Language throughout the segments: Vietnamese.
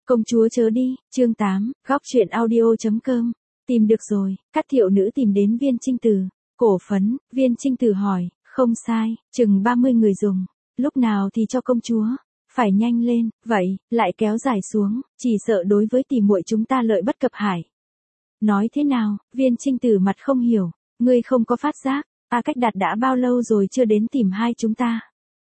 Công chúa chớ đi, chương 8, góc truyện audio.com. Tìm được rồi, Cát Thiệu Nữ tìm đến Viên Trinh Tử. Cổ phấn, Viên Trinh Tử hỏi, không sai, chừng 30 người dùng. Lúc nào thì cho công chúa? Phải nhanh lên, vậy, lại kéo dài xuống, chỉ sợ đối với tỷ muội chúng ta lợi bất cập hại. Nói thế nào, Viên Trinh Tử mặt không hiểu, ngươi không có phát giác, Cách Đạt đã bao lâu rồi chưa đến tìm hai chúng ta?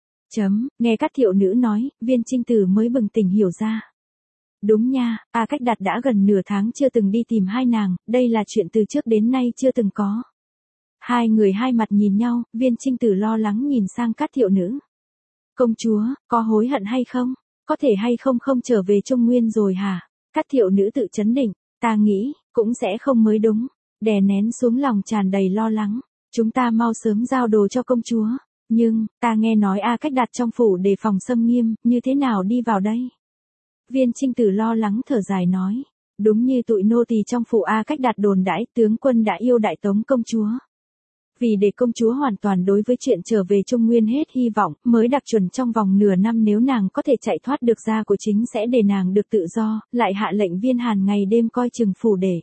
Nghe Cát Thiệu Nữ nói, Viên Trinh Tử mới bừng tỉnh hiểu ra. Đúng nha, Cách Đạt đã gần nửa tháng chưa từng đi tìm hai nàng, đây là chuyện từ trước đến nay chưa từng có. Hai người hai mặt nhìn nhau, Viên Trinh Tử lo lắng nhìn sang Cát Thiệu Nữ. Công chúa, có hối hận hay không? Có thể hay không không trở về Trung Nguyên rồi hả? Cát Thiệu Nữ tự chấn định, ta nghĩ, cũng sẽ không mới đúng. Đè nén xuống lòng tràn đầy lo lắng. Chúng ta mau sớm giao đồ cho công chúa. Nhưng, ta nghe nói Cách Đạt trong phủ đề phòng xâm nghiêm, như thế nào đi vào đây? Viên Trinh Tử lo lắng thở dài nói. Đúng như tụi nô tỳ trong phủ Cách Đạt đồn đãi, tướng quân đã yêu đại tống công chúa. Vì để công chúa hoàn toàn đối với chuyện trở về Trung Nguyên hết hy vọng, mới đặc chuẩn trong vòng nửa năm nếu nàng có thể chạy thoát được ra của chính sẽ để nàng được tự do, lại hạ lệnh Viên Hàn ngày đêm coi chừng phủ để.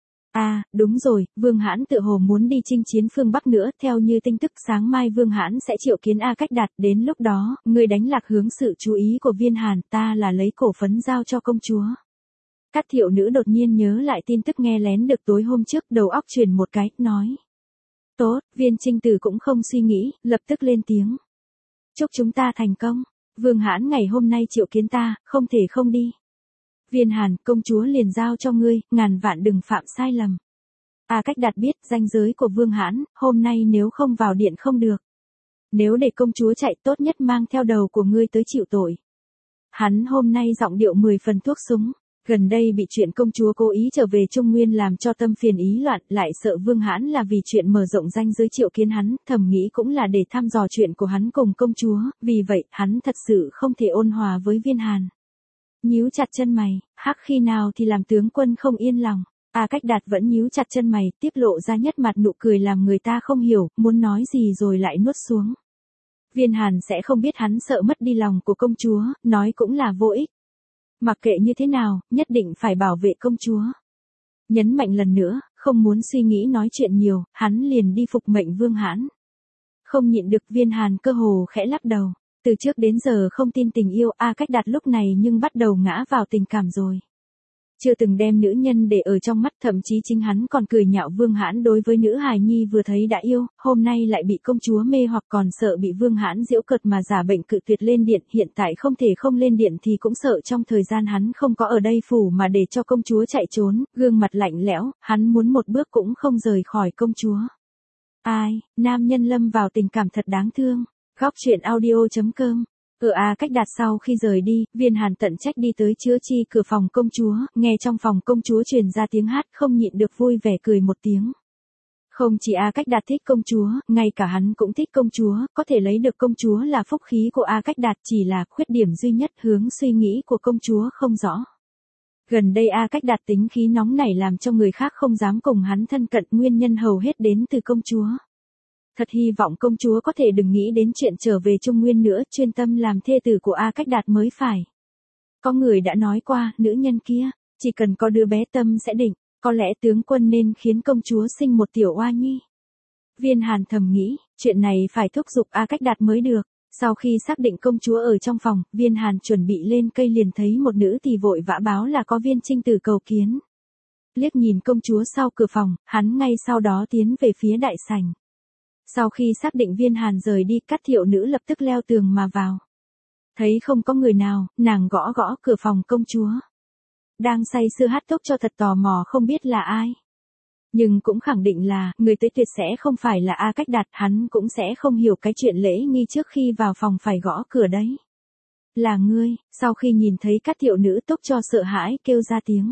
Đúng rồi, Vương Hãn tự hồ muốn đi chinh chiến phương Bắc nữa, theo như tin tức sáng mai Vương Hãn sẽ triệu kiến Cách Đạt, đến lúc đó, người đánh lạc hướng sự chú ý của Viên Hàn, ta là lấy cổ phấn giao cho công chúa. Cát Thiệu Nữ đột nhiên nhớ lại tin tức nghe lén được tối hôm trước, đầu óc chuyển một cái, nói. Tốt, Viên Trinh Tử cũng không suy nghĩ, lập tức lên tiếng. Chúc chúng ta thành công, Vương Hãn ngày hôm nay triệu kiến ta, không thể không đi. Viên Hàn, công chúa liền giao cho ngươi, ngàn vạn đừng phạm sai lầm. Cách Đạt biết ranh giới của Vương Hãn, hôm nay nếu không vào điện không được. Nếu để công chúa chạy tốt nhất mang theo đầu của ngươi tới chịu tội. Hắn hôm nay giọng điệu 10 phần thuốc súng. Gần đây bị chuyện công chúa cố ý trở về Trung Nguyên làm cho tâm phiền ý loạn, lại sợ Vương Hãn là vì chuyện mở rộng ranh giới triệu kiến hắn, thầm nghĩ cũng là để thăm dò chuyện của hắn cùng công chúa, vì vậy, hắn thật sự không thể ôn hòa với Viên Hàn. Nhíu chặt chân mày, khi nào thì làm tướng quân không yên lòng. Cách Đạt vẫn nhíu chặt chân mày, tiếp lộ ra nhất mặt nụ cười làm người ta không hiểu, muốn nói gì rồi lại nuốt xuống. Viên Hàn sẽ không biết hắn sợ mất đi lòng của công chúa, nói cũng là vô ích. Mặc kệ như thế nào, nhất định phải bảo vệ công chúa. Nhấn mạnh lần nữa, không muốn suy nghĩ nói chuyện nhiều, hắn liền đi phục mệnh Vương Hãn. Không nhịn được Viên Hàn cơ hồ khẽ lắc đầu. Từ trước đến giờ không tin tình yêu Cách Đạt lúc này nhưng bắt đầu ngã vào tình cảm rồi. Chưa từng đem nữ nhân để ở trong mắt, thậm chí chính hắn còn cười nhạo Vương Hãn đối với nữ hài nhi vừa thấy đã yêu, hôm nay lại bị công chúa mê hoặc còn sợ bị Vương Hãn giễu cợt mà giả bệnh cự tuyệt lên điện, hiện tại không thể không lên điện thì cũng sợ trong thời gian hắn không có ở đây phủ mà để cho công chúa chạy trốn, gương mặt lạnh lẽo, hắn muốn một bước cũng không rời khỏi công chúa. Nam nhân lâm vào tình cảm thật đáng thương. Góc truyện audio.com. Cách Đạt sau khi rời đi, Viên Hàn tận trách đi tới chữa chi cửa phòng công chúa, nghe trong phòng công chúa truyền ra tiếng hát không nhịn được vui vẻ cười một tiếng. Không chỉ Cách Đạt thích công chúa, ngay cả hắn cũng thích công chúa, có thể lấy được công chúa là phúc khí của Cách Đạt, chỉ là khuyết điểm duy nhất hướng suy nghĩ của công chúa không rõ. Gần đây Cách Đạt tính khí nóng nảy làm cho người khác không dám cùng hắn thân cận, nguyên nhân hầu hết đến từ công chúa. Thật hy vọng công chúa có thể đừng nghĩ đến chuyện trở về Trung Nguyên nữa, chuyên tâm làm thê tử của Cách Đạt mới phải. Có người đã nói qua, nữ nhân kia, chỉ cần có đứa bé tâm sẽ định, có lẽ tướng quân nên khiến công chúa sinh một tiểu oa nhi. Viên Hàn thầm nghĩ, chuyện này phải thúc giục Cách Đạt mới được. Sau khi xác định công chúa ở trong phòng, Viên Hàn chuẩn bị lên cây liền thấy một nữ thì vội vã báo là có Viên Trinh Tử cầu kiến. Liếc nhìn công chúa sau cửa phòng, hắn ngay sau đó tiến về phía đại sảnh. Sau khi xác định Viên Hàn rời đi, Cát Thiệu Nữ lập tức leo tường mà vào. Thấy không có người nào, nàng gõ gõ cửa phòng công chúa. Đang say sưa hát tốc cho thật tò mò không biết là ai. Nhưng cũng khẳng định là, người tới tuyệt sẽ không phải là Cách Đạt, hắn cũng sẽ không hiểu cái chuyện lễ nghi trước khi vào phòng phải gõ cửa đấy. Là ngươi, sau khi nhìn thấy Cát Thiệu Nữ tốc cho sợ hãi kêu ra tiếng.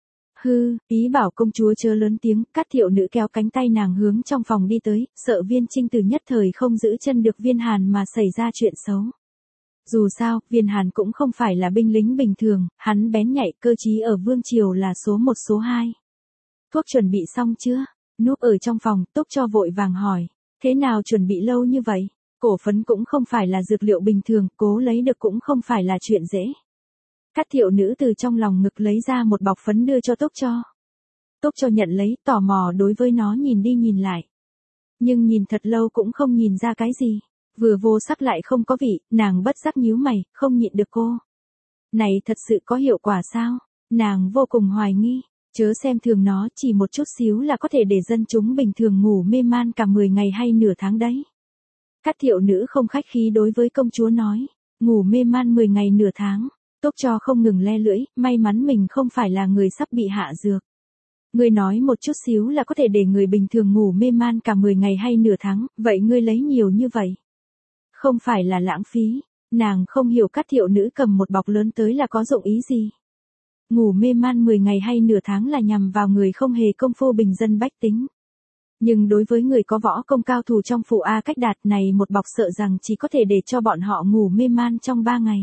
Ý bảo công chúa chớ lớn tiếng, Cát Thiệu Nữ kéo cánh tay nàng hướng trong phòng đi tới, sợ Viên Trinh Tử nhất thời không giữ chân được Viên Hàn mà xảy ra chuyện xấu. Dù sao, Viên Hàn cũng không phải là binh lính bình thường, hắn bén nhạy, cơ trí ở vương triều là số 1 số 2. Thuốc chuẩn bị xong chưa? Núp ở trong phòng, Túc cho vội vàng hỏi. Thế nào chuẩn bị lâu như vậy? Cổ phấn cũng không phải là dược liệu bình thường, cố lấy được cũng không phải là chuyện dễ. Cát Thiệu Nữ từ trong lòng ngực lấy ra một bọc phấn đưa cho Túc Cho. Túc Cho nhận lấy, tò mò đối với nó nhìn đi nhìn lại. Nhưng nhìn thật lâu cũng không nhìn ra cái gì. Vừa vô sắc lại không có vị, nàng bất giác nhíu mày, không nhịn được cô. Này thật sự có hiệu quả sao? Nàng vô cùng hoài nghi. Chớ xem thường nó, chỉ một chút xíu là có thể để dân chúng bình thường ngủ mê man cả 10 ngày hay nửa tháng đấy. Cát Thiệu Nữ không khách khí đối với công chúa nói. Ngủ mê man 10 ngày nửa tháng. Túc Cho không ngừng le lưỡi, may mắn mình không phải là người sắp bị hạ dược. Ngươi nói một chút xíu là có thể để người bình thường ngủ mê man cả 10 ngày hay nửa tháng, vậy ngươi lấy nhiều như vậy. Không phải là lãng phí, nàng không hiểu Cát Thiệu Nữ cầm một bọc lớn tới là có dụng ý gì. Ngủ mê man 10 ngày hay nửa tháng là nhằm vào người không hề công phu bình dân bách tính. Nhưng đối với người có võ công cao thủ trong phủ A Cách Đạt này một bọc sợ rằng chỉ có thể để cho bọn họ ngủ mê man trong 3 ngày.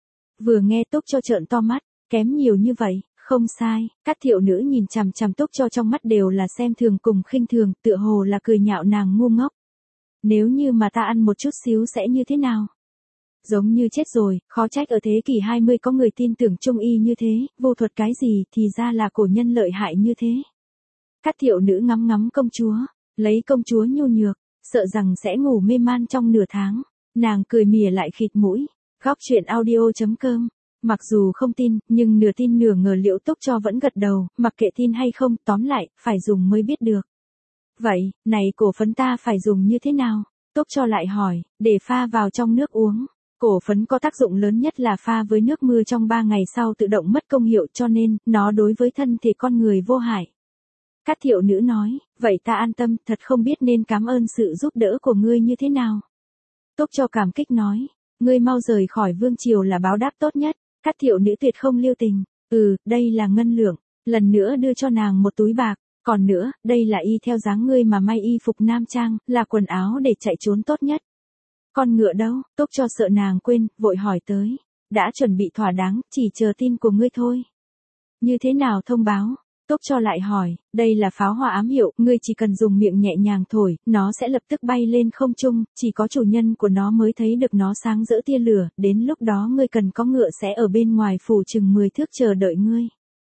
Vừa nghe Túc Cho trợn to mắt, kém nhiều như vậy, không sai, Cát Thiệu Nữ nhìn chằm chằm Túc Cho trong mắt đều là xem thường cùng khinh thường, tựa hồ là cười nhạo nàng ngu ngốc. Nếu như mà ta ăn một chút xíu sẽ như thế nào? Giống như chết rồi, khó trách ở thế kỷ 20 có người tin tưởng trung y như thế, vô thuật cái gì thì ra là cổ nhân lợi hại như thế. Cát Thiệu Nữ ngắm ngắm công chúa, lấy công chúa nhu nhược, sợ rằng sẽ ngủ mê man trong nửa tháng. Nàng cười mỉa lại khịt mũi. Góc truyện audio.com. Mặc dù không tin, nhưng nửa tin nửa ngờ Liễu Túc Cho vẫn gật đầu, mặc kệ tin hay không, tóm lại, phải dùng mới biết được. Vậy, này cổ phấn ta phải dùng như thế nào? Túc Cho lại hỏi, để pha vào trong nước uống. Cổ phấn có tác dụng lớn nhất là pha với nước mưa trong 3 ngày sau tự động mất công hiệu cho nên, nó đối với thân thể con người vô hại. Cát Thiệu Nữ nói, vậy ta an tâm, thật không biết nên cảm ơn sự giúp đỡ của ngươi như thế nào. Túc Cho cảm kích nói, ngươi mau rời khỏi vương triều là báo đáp tốt nhất. Cát Thiệu Nữ tuyệt không lưu tình. Đây là ngân lượng. Lần nữa đưa cho nàng một túi bạc. Còn nữa, đây là y theo dáng ngươi mà may y phục nam trang, là quần áo để chạy trốn tốt nhất. Con ngựa đâu? Túc Cho sợ nàng quên, vội hỏi tới. Đã chuẩn bị thỏa đáng, chỉ chờ tin của ngươi thôi. Như thế nào thông báo? Túc Cho lại hỏi, đây là pháo hoa ám hiệu, ngươi chỉ cần dùng miệng nhẹ nhàng thổi, nó sẽ lập tức bay lên không trung, chỉ có chủ nhân của nó mới thấy được nó sáng rỡ tia lửa, đến lúc đó ngươi cần có ngựa sẽ ở bên ngoài phủ chừng 10 thước chờ đợi ngươi.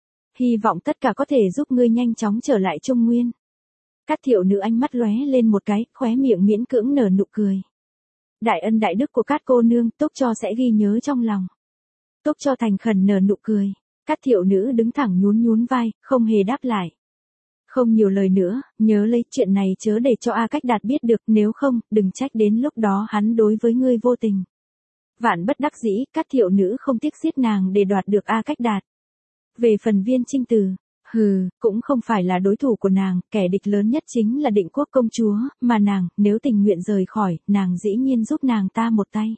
Hy vọng tất cả có thể giúp ngươi nhanh chóng trở lại Trung Nguyên. Cát Thiệu Nữ ánh mắt lóe lên một cái, khóe miệng miễn cưỡng nở nụ cười. Đại ân đại đức của Cát cô nương, Túc Cho sẽ ghi nhớ trong lòng. Túc Cho thành khẩn nở nụ cười. Cát Thiệu Nữ đứng thẳng nhún nhún vai, không hề đáp lại. Không nhiều lời nữa, nhớ lấy chuyện này chớ để cho A Cách Đạt biết được, nếu không, đừng trách đến lúc đó hắn đối với ngươi vô tình. Vạn bất đắc dĩ, Cát Thiệu Nữ không tiếc giết nàng để đoạt được A Cách Đạt. Về phần Viên Trinh Từ, cũng không phải là đối thủ của nàng, kẻ địch lớn nhất chính là Định Quốc công chúa, mà nàng, nếu tình nguyện rời khỏi, nàng dĩ nhiên giúp nàng ta một tay.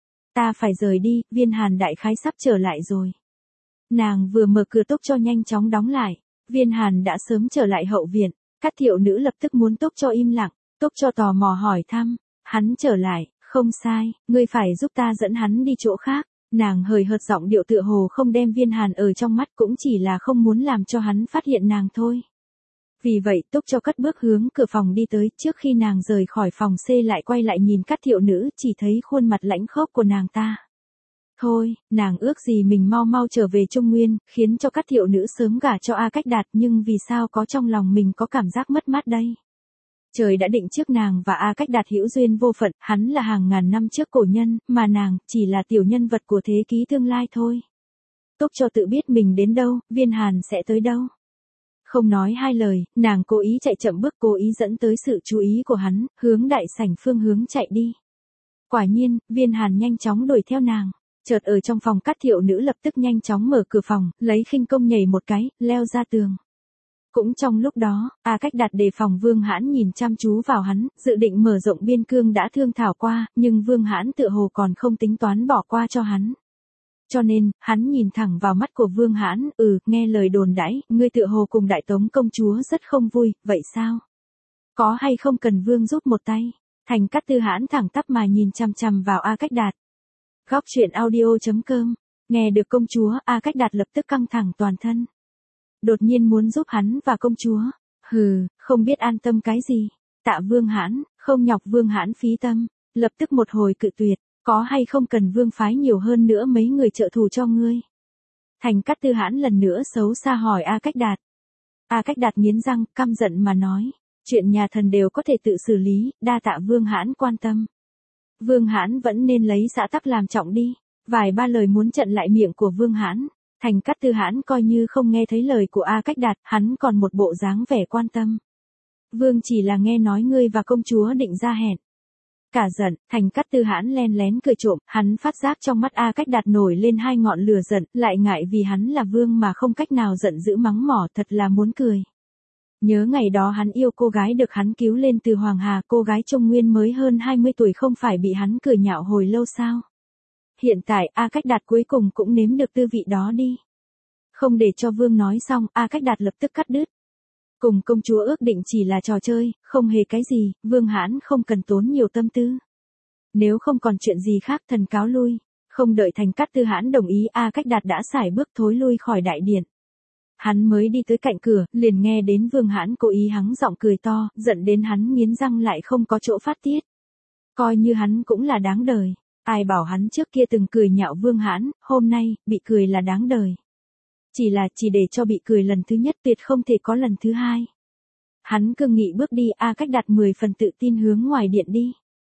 Ta phải rời đi, Viên Hàn đại khái sắp trở lại rồi. Nàng vừa mở cửa Túc Cho nhanh chóng đóng lại. Viên Hàn đã sớm trở lại hậu viện. Cát Thiệu Nữ lập tức muốn Túc Cho im lặng. Túc Cho tò mò hỏi thăm. Hắn trở lại, không sai, ngươi phải giúp ta dẫn hắn đi chỗ khác. Nàng hời hợt giọng điệu tựa hồ không đem Viên Hàn ở trong mắt, cũng chỉ là không muốn làm cho hắn phát hiện nàng thôi. Vì vậy Túc Cho cất bước hướng cửa phòng đi tới, trước khi nàng rời khỏi phòng C lại quay lại nhìn Cát Thiệu Nữ, chỉ thấy khuôn mặt lãnh khốc của nàng ta. Thôi, nàng ước gì mình mau mau trở về Trung Nguyên, khiến cho Cát Thiệu Nữ sớm gả cho A Cách Đạt, nhưng vì sao có trong lòng mình có cảm giác mất mát đây? Trời đã định trước nàng và A Cách Đạt hữu duyên vô phận, hắn là hàng ngàn năm trước cổ nhân, mà nàng chỉ là tiểu nhân vật của thế kỷ tương lai thôi. Túc Cho tự biết mình đến đâu, Viên Hàn sẽ tới đâu. Không nói hai lời, nàng cố ý chạy chậm bước, cố ý dẫn tới sự chú ý của hắn, hướng đại sảnh phương hướng chạy đi. Quả nhiên, Viên Hàn nhanh chóng đuổi theo nàng. Chợt ở trong phòng Cát Thiệu Nữ lập tức nhanh chóng mở cửa phòng, lấy khinh công nhảy một cái, leo ra tường. Cũng trong lúc đó, A Cách Đạt đề phòng Vương Hãn nhìn chăm chú vào hắn, dự định mở rộng biên cương đã thương thảo qua, nhưng Vương Hãn tựa hồ còn không tính toán bỏ qua cho hắn. Cho nên, hắn nhìn thẳng vào mắt của Vương Hãn, nghe lời đồn đãi, ngươi tựa hồ cùng Đại Tống công chúa rất không vui, vậy sao? Có hay không cần Vương giúp một tay? Thành Cát Tư Hãn thẳng tắp mà nhìn chăm chăm vào A Cách Đạt. Góc truyện audio.com. Nghe được công chúa, A Cách Đạt lập tức căng thẳng toàn thân. Đột nhiên muốn giúp hắn và công chúa. Không biết an tâm cái gì. Tạ Vương Hãn, không nhọc Vương Hãn phí tâm. Lập tức một hồi cự tuyệt, có hay không cần Vương phái nhiều hơn nữa mấy người trợ thủ cho ngươi. Thành Cát Tư Hãn lần nữa xấu xa hỏi A Cách Đạt. A Cách Đạt nghiến răng, căm giận mà nói, chuyện nhà thần đều có thể tự xử lý, đa tạ Vương Hãn quan tâm. Vương Hãn vẫn nên lấy xã tắc làm trọng đi. Vài ba lời muốn chặn lại miệng của Vương Hãn. Thành Cát Tư Hãn coi như không nghe thấy lời của A Cách Đạt, hắn còn một bộ dáng vẻ quan tâm. Vương chỉ là nghe nói ngươi và công chúa định ra hẹn. Cả giận, Thành Cát Tư Hãn len lén cười trộm, hắn phát giác trong mắt A Cách Đạt nổi lên hai ngọn lửa giận, lại ngại vì hắn là vương mà không cách nào giận dữ mắng mỏ, thật là muốn cười. Nhớ ngày đó hắn yêu cô gái được hắn cứu lên từ Hoàng Hà, cô gái Trung Nguyên mới hơn 20 tuổi không phải bị hắn cười nhạo hồi lâu sao? Hiện tại A Cách Đạt cuối cùng cũng nếm được tư vị đó đi. Không để cho Vương nói xong, A Cách Đạt lập tức cắt đứt. Cùng công chúa ước định chỉ là trò chơi, không hề cái gì, Vương Hãn không cần tốn nhiều tâm tư. Nếu không còn chuyện gì khác thần cáo lui. Không đợi Thành Cát Tư Hãn đồng ý, A Cách Đạt đã sải bước thối lui khỏi đại điện. Hắn mới đi tới cạnh cửa, liền nghe đến Vương Hãn cố ý hắng giọng cười to, giận đến hắn nghiến răng lại không có chỗ phát tiết. Coi như hắn cũng là đáng đời. Ai bảo hắn trước kia từng cười nhạo Vương Hãn, hôm nay, bị cười là đáng đời. Chỉ để cho bị cười lần thứ nhất tuyệt không thể có lần thứ hai. Hắn cương nghị bước đi, A Cách Đạt 10 phần tự tin hướng ngoài điện đi.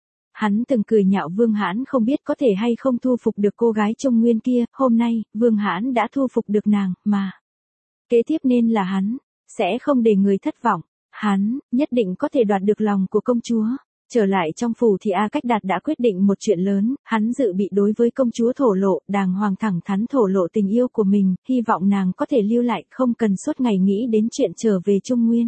Hắn từng cười nhạo Vương Hãn không biết có thể hay không thu phục được cô gái Trung Nguyên kia, hôm nay, Vương Hãn đã thu phục được nàng, mà. Kế tiếp nên là hắn, sẽ không để người thất vọng, hắn, nhất định có thể đoạt được lòng của công chúa. Trở lại trong phủ thì A Cách Đạt đã quyết định một chuyện lớn, hắn dự bị đối với công chúa thổ lộ, đàng hoàng thẳng thắn thổ lộ tình yêu của mình, hy vọng nàng có thể lưu lại, không cần suốt ngày nghĩ đến chuyện trở về Trung Nguyên.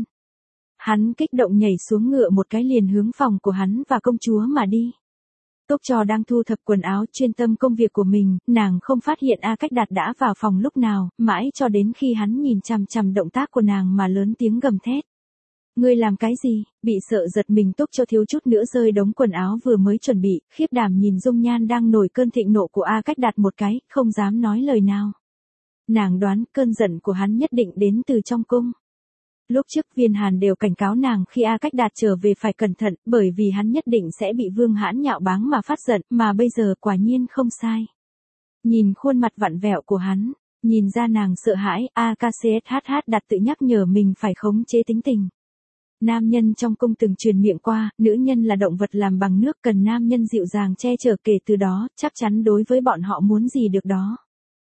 Hắn kích động nhảy xuống ngựa một cái liền hướng phòng của hắn và công chúa mà đi. Túc Cho đang thu thập quần áo chuyên tâm công việc của mình, nàng không phát hiện A Cách Đạt đã vào phòng lúc nào, mãi cho đến khi hắn nhìn chằm chằm động tác của nàng mà lớn tiếng gầm thét. Ngươi làm cái gì? Bị sợ giật mình Túc Cho thiếu chút nữa rơi đống quần áo vừa mới chuẩn bị, khiếp đảm nhìn dung nhan đang nổi cơn thịnh nộ của A Cách Đạt một cái, không dám nói lời nào. Nàng đoán cơn giận của hắn nhất định đến từ trong cung. Lúc trước Viên Hàn đều cảnh cáo nàng khi A Cách Đạt trở về phải cẩn thận, bởi vì hắn nhất định sẽ bị Vương Hãn nhạo báng mà phát giận, mà bây giờ quả nhiên không sai. Nhìn khuôn mặt vặn vẹo của hắn, nhìn ra nàng sợ hãi, AKCSHH đặt tự nhắc nhở mình phải khống chế tính tình. Nam nhân trong cung từng truyền miệng qua, nữ nhân là động vật làm bằng nước, cần nam nhân dịu dàng che chở, kể từ đó, chắc chắn đối với bọn họ muốn gì được đó.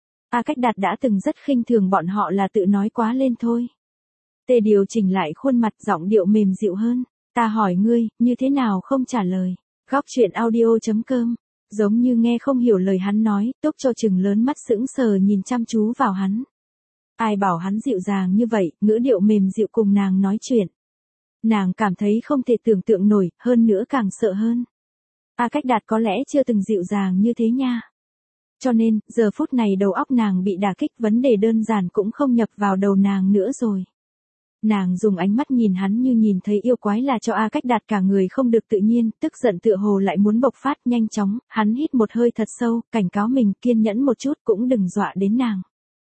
A Cách Đạt đã từng rất khinh thường bọn họ là tự nói quá lên thôi. Tê điều chỉnh lại khuôn mặt, giọng điệu mềm dịu hơn. Ta hỏi ngươi, như thế nào không trả lời. Góc truyện audio.com. Giống như nghe không hiểu lời hắn nói, Túc Cho chừng lớn mắt sững sờ nhìn chăm chú vào hắn. Ai bảo hắn dịu dàng như vậy, ngữ điệu mềm dịu cùng nàng nói chuyện. Nàng cảm thấy không thể tưởng tượng nổi, hơn nữa càng sợ hơn. A Cách Đạt có lẽ chưa từng dịu dàng như thế nha. Cho nên, giờ phút này đầu óc nàng bị đả kích, vấn đề đơn giản cũng không nhập vào đầu nàng nữa rồi. Nàng dùng ánh mắt nhìn hắn như nhìn thấy yêu quái là cho A Cách Đạt cả người không được tự nhiên, tức giận tựa hồ lại muốn bộc phát nhanh chóng, hắn hít một hơi thật sâu, cảnh cáo mình kiên nhẫn một chút cũng đừng dọa đến nàng.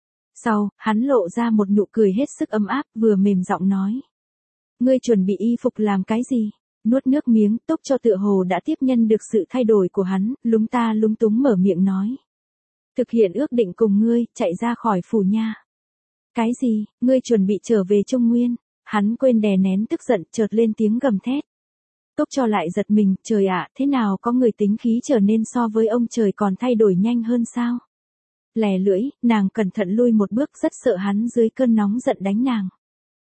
Sau, hắn lộ ra một nụ cười hết sức ấm áp, vừa mềm giọng nói. Ngươi chuẩn bị y phục làm cái gì? Nuốt nước miếng, Túc Cho tựa hồ đã tiếp nhân được sự thay đổi của hắn, lúng ta lúng túng mở miệng nói. Thực hiện ước định cùng ngươi, chạy ra khỏi phủ nha. Cái gì, ngươi chuẩn bị trở về Trung Nguyên? Hắn quên đè nén tức giận, chợt lên tiếng gầm thét. Túc Cho lại giật mình, trời ạ, thế nào có người tính khí trở nên so với ông trời còn thay đổi nhanh hơn sao? Lè lưỡi, nàng cẩn thận lui một bước, rất sợ hắn dưới cơn nóng giận đánh nàng.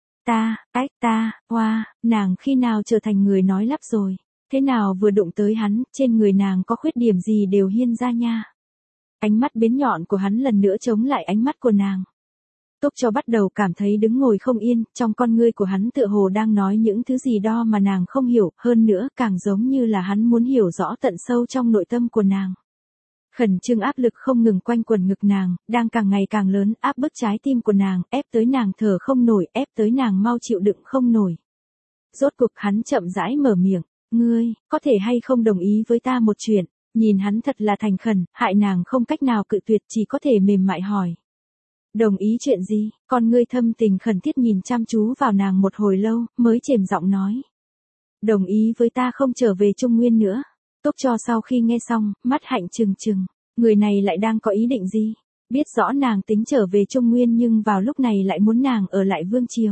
Nàng khi nào trở thành người nói lắp rồi? Thế nào vừa đụng tới hắn, trên người nàng có khuyết điểm gì đều hiên ra nha. Ánh mắt bén nhọn của hắn lần nữa chống lại ánh mắt của nàng. Túc Cho bắt đầu cảm thấy đứng ngồi không yên, trong con ngươi của hắn tựa hồ đang nói những thứ gì đó mà nàng không hiểu, hơn nữa càng giống như là hắn muốn hiểu rõ tận sâu trong nội tâm của nàng. Khẩn trương áp lực không ngừng quanh quần ngực nàng, đang càng ngày càng lớn, áp bức trái tim của nàng, ép tới nàng thở không nổi, ép tới nàng mau chịu đựng không nổi. Rốt cuộc hắn chậm rãi mở miệng, ngươi, có thể hay không đồng ý với ta một chuyện, nhìn hắn thật là thành khẩn, hại nàng không cách nào cự tuyệt, chỉ có thể mềm mại hỏi. Đồng ý chuyện gì? Con ngươi thâm tình khẩn thiết nhìn chăm chú vào nàng một hồi lâu, mới chềm giọng nói. Đồng ý với ta không trở về Trung Nguyên nữa. Túc Cho sau khi nghe xong, mắt hạnh trừng trừng. Người này lại đang có ý định gì? Biết rõ nàng tính trở về Trung Nguyên nhưng vào lúc này lại muốn nàng ở lại Vương Triều.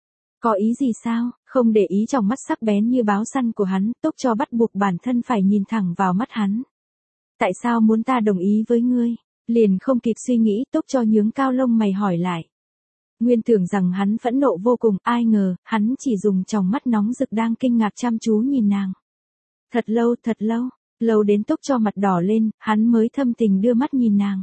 Có ý gì sao? Không để ý trong mắt sắc bén như báo săn của hắn, Túc Cho bắt buộc bản thân phải nhìn thẳng vào mắt hắn. Tại sao muốn ta đồng ý với ngươi? Liền không kịp suy nghĩ, Túc Cho nhướng cao lông mày hỏi lại. Nguyên tưởng rằng hắn phẫn nộ vô cùng, ai ngờ, hắn chỉ dùng tròng mắt nóng rực đang kinh ngạc chăm chú nhìn nàng. Thật lâu, lâu đến Túc Cho mặt đỏ lên, hắn mới thâm tình đưa mắt nhìn nàng.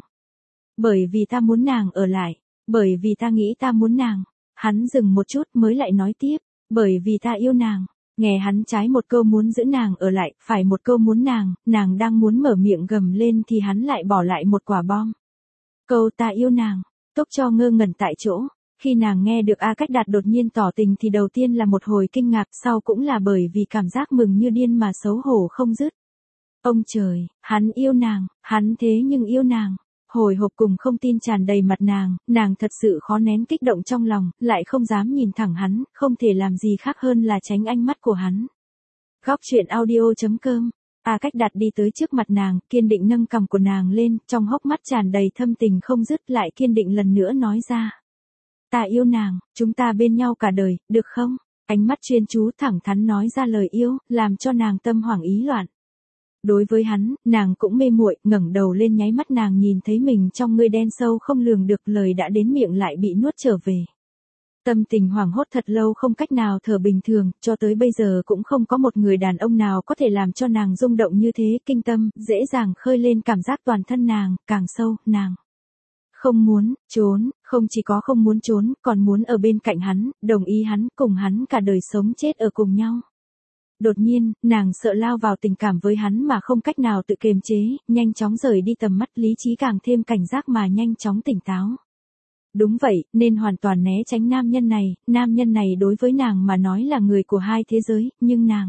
Bởi vì ta muốn nàng ở lại, bởi vì ta nghĩ ta muốn nàng. Hắn dừng một chút mới lại nói tiếp, bởi vì ta yêu nàng. Nghe hắn trái một câu muốn giữ nàng ở lại, phải một câu muốn nàng đang muốn mở miệng gầm lên thì hắn lại bỏ lại một quả bom. Câu ta yêu nàng, Túc Cho ngơ ngẩn tại chỗ. Khi nàng nghe được A Cách Đạt đột nhiên tỏ tình thì đầu tiên là một hồi kinh ngạc, sau cũng là bởi vì cảm giác mừng như điên mà xấu hổ không dứt. Ông trời, hắn yêu nàng, hắn thế nhưng yêu nàng. Hồi hộp cùng không tin tràn đầy mặt nàng thật sự khó nén kích động trong lòng, lại không dám nhìn thẳng hắn, không thể làm gì khác hơn là tránh ánh mắt của hắn. Góc truyện audio.com. A Cách Đạt đi tới trước mặt nàng, kiên định nâng cằm của nàng lên, trong hốc mắt tràn đầy thâm tình không dứt, lại kiên định lần nữa nói ra. Ta yêu nàng, chúng ta bên nhau cả đời, được không? Ánh mắt chuyên chú thẳng thắn nói ra lời yêu, làm cho nàng tâm hoảng ý loạn. Đối với hắn, nàng cũng mê muội, ngẩng đầu lên nháy mắt nàng nhìn thấy mình trong người đen sâu không lường được, lời đã đến miệng lại bị nuốt trở về. Tâm tình hoảng hốt thật lâu không cách nào thở bình thường, cho tới bây giờ cũng không có một người đàn ông nào có thể làm cho nàng rung động như thế, kinh tâm, dễ dàng khơi lên cảm giác toàn thân nàng, càng sâu, nàng. Không muốn, trốn, không chỉ có không muốn trốn, còn muốn ở bên cạnh hắn, đồng ý hắn, cùng hắn cả đời sống chết ở cùng nhau. Đột nhiên, nàng sợ lao vào tình cảm với hắn mà không cách nào tự kiềm chế, nhanh chóng rời đi tầm mắt, lý trí càng thêm cảnh giác mà nhanh chóng tỉnh táo. Đúng vậy, nên hoàn toàn né tránh nam nhân này đối với nàng mà nói là người của hai thế giới, nhưng nàng.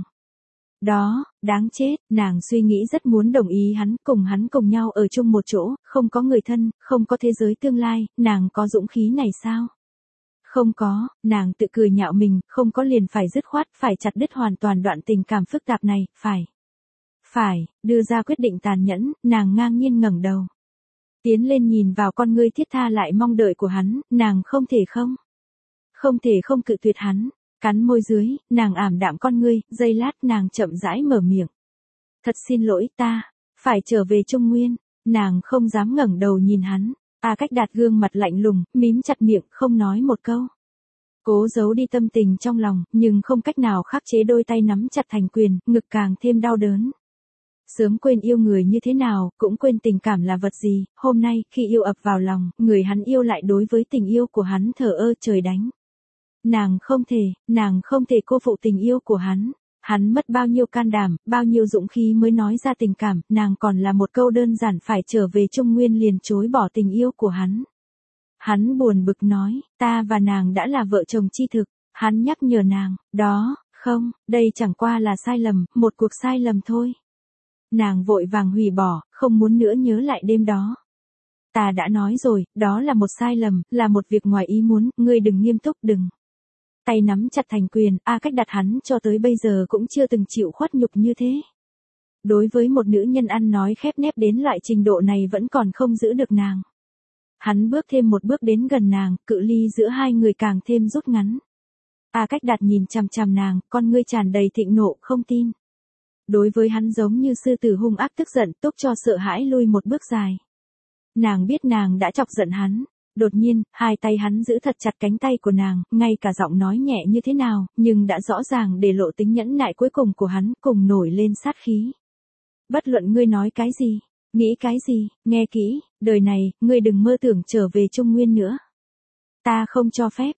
Đó, đáng chết, nàng suy nghĩ rất muốn đồng ý hắn cùng nhau ở chung một chỗ, không có người thân, không có thế giới tương lai, nàng có dũng khí này sao? Không có, nàng tự cười nhạo mình, không có liền phải dứt khoát, phải chặt đứt hoàn toàn đoạn tình cảm phức tạp này, phải, đưa ra quyết định tàn nhẫn, nàng ngang nhiên ngẩng đầu. Tiến lên nhìn vào con ngươi thiết tha lại mong đợi của hắn, nàng không thể không cự tuyệt hắn. Cắn môi dưới, nàng ảm đạm con ngươi, giây lát nàng chậm rãi mở miệng. Thật xin lỗi ta, phải trở về Trung Nguyên, nàng không dám ngẩng đầu nhìn hắn. A Cách Đạt gương mặt lạnh lùng, mím chặt miệng, không nói một câu. Cố giấu đi tâm tình trong lòng, nhưng không cách nào khắc chế, đôi tay nắm chặt thành quyền, ngực càng thêm đau đớn. Sớm quên yêu người như thế nào, cũng quên tình cảm là vật gì, hôm nay, khi yêu ập vào lòng, người hắn yêu lại đối với tình yêu của hắn thờ ơ, trời đánh. Nàng không thể cô phụ tình yêu của hắn. Hắn mất bao nhiêu can đảm, bao nhiêu dũng khí mới nói ra tình cảm, nàng còn là một câu đơn giản phải trở về Trung Nguyên liền chối bỏ tình yêu của hắn. Hắn buồn bực nói, ta và nàng đã là vợ chồng chi thực, hắn nhắc nhở nàng, đó, không, đây chẳng qua là sai lầm, một cuộc sai lầm thôi. Nàng vội vàng hủy bỏ, không muốn nữa nhớ lại đêm đó. Ta đã nói rồi, đó là một sai lầm, là một việc ngoài ý muốn, ngươi đừng nghiêm túc, đừng. Tay nắm chặt thành quyền, A Cách Đạt hắn cho tới bây giờ cũng chưa từng chịu khuất nhục như thế. Đối với một nữ nhân ăn nói khép nép đến loại trình độ này vẫn còn không giữ được nàng. Hắn bước thêm một bước đến gần nàng, cự ly giữa hai người càng thêm rút ngắn. A Cách Đạt nhìn chằm chằm nàng, con ngươi tràn đầy thịnh nộ, không tin. Đối với hắn giống như sư tử hung ác tức giận, Túc Cho sợ hãi lui một bước dài. Nàng biết nàng đã chọc giận hắn. Đột nhiên, hai tay hắn giữ thật chặt cánh tay của nàng, ngay cả giọng nói nhẹ như thế nào, nhưng đã rõ ràng để lộ tính nhẫn nại cuối cùng của hắn, cùng nổi lên sát khí. Bất luận ngươi nói cái gì, nghĩ cái gì, nghe kỹ, đời này, ngươi đừng mơ tưởng trở về Trung Nguyên nữa. Ta không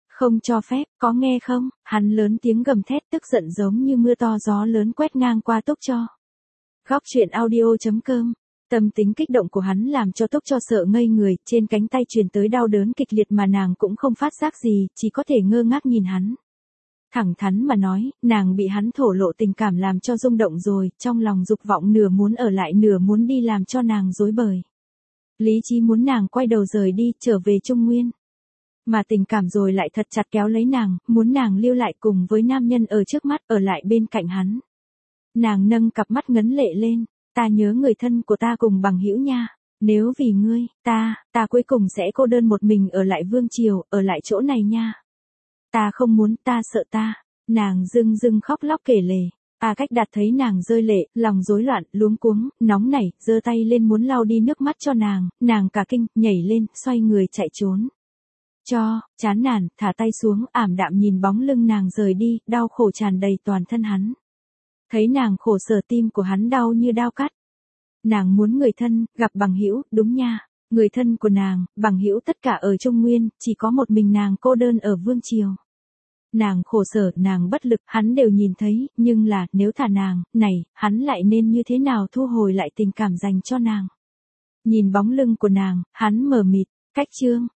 cho phép, có nghe không? Hắn lớn tiếng gầm thét, tức giận giống như mưa to gió lớn quét ngang qua Túc Cho. Góc truyện audio.com. Tâm tính kích động của hắn làm cho Túc Cho sợ ngây người, trên cánh tay truyền tới đau đớn kịch liệt mà nàng cũng không phát giác gì, chỉ có thể ngơ ngác nhìn hắn. Thẳng thắn mà nói, nàng bị hắn thổ lộ tình cảm làm cho rung động rồi, trong lòng dục vọng nửa muốn ở lại nửa muốn đi làm cho nàng rối bời. Lý trí muốn nàng quay đầu rời đi, trở về Trung Nguyên. Mà tình cảm rồi lại thật chặt kéo lấy nàng, muốn nàng lưu lại cùng với nam nhân ở trước mắt, ở lại bên cạnh hắn. Nàng nâng cặp mắt ngấn lệ lên. Ta nhớ người thân của ta cùng bằng hữu nha. Nếu vì ngươi, ta cuối cùng sẽ cô đơn một mình ở lại vương triều, ở lại chỗ này nha. Ta không muốn, ta sợ ta. Nàng rưng rưng khóc lóc kể lể. A Cách Đạt thấy nàng rơi lệ, lòng rối loạn, luống cuống, nóng nảy, giơ tay lên muốn lau đi nước mắt cho nàng cả kinh, nhảy lên, xoay người chạy trốn. Chán nản, thả tay xuống, ảm đạm nhìn bóng lưng nàng rời đi, đau khổ tràn đầy toàn thân hắn. Thấy nàng khổ sở, tim của hắn đau như đao cắt. Nàng muốn người thân, gặp bằng hữu, đúng nha. Người thân của nàng, bằng hữu tất cả ở Trung Nguyên, chỉ có một mình nàng cô đơn ở vương triều. Nàng khổ sở, nàng bất lực, hắn đều nhìn thấy, nhưng là, nếu thả nàng, này, hắn lại nên như thế nào thu hồi lại tình cảm dành cho nàng. Nhìn bóng lưng của nàng, hắn mờ mịt, cách chương.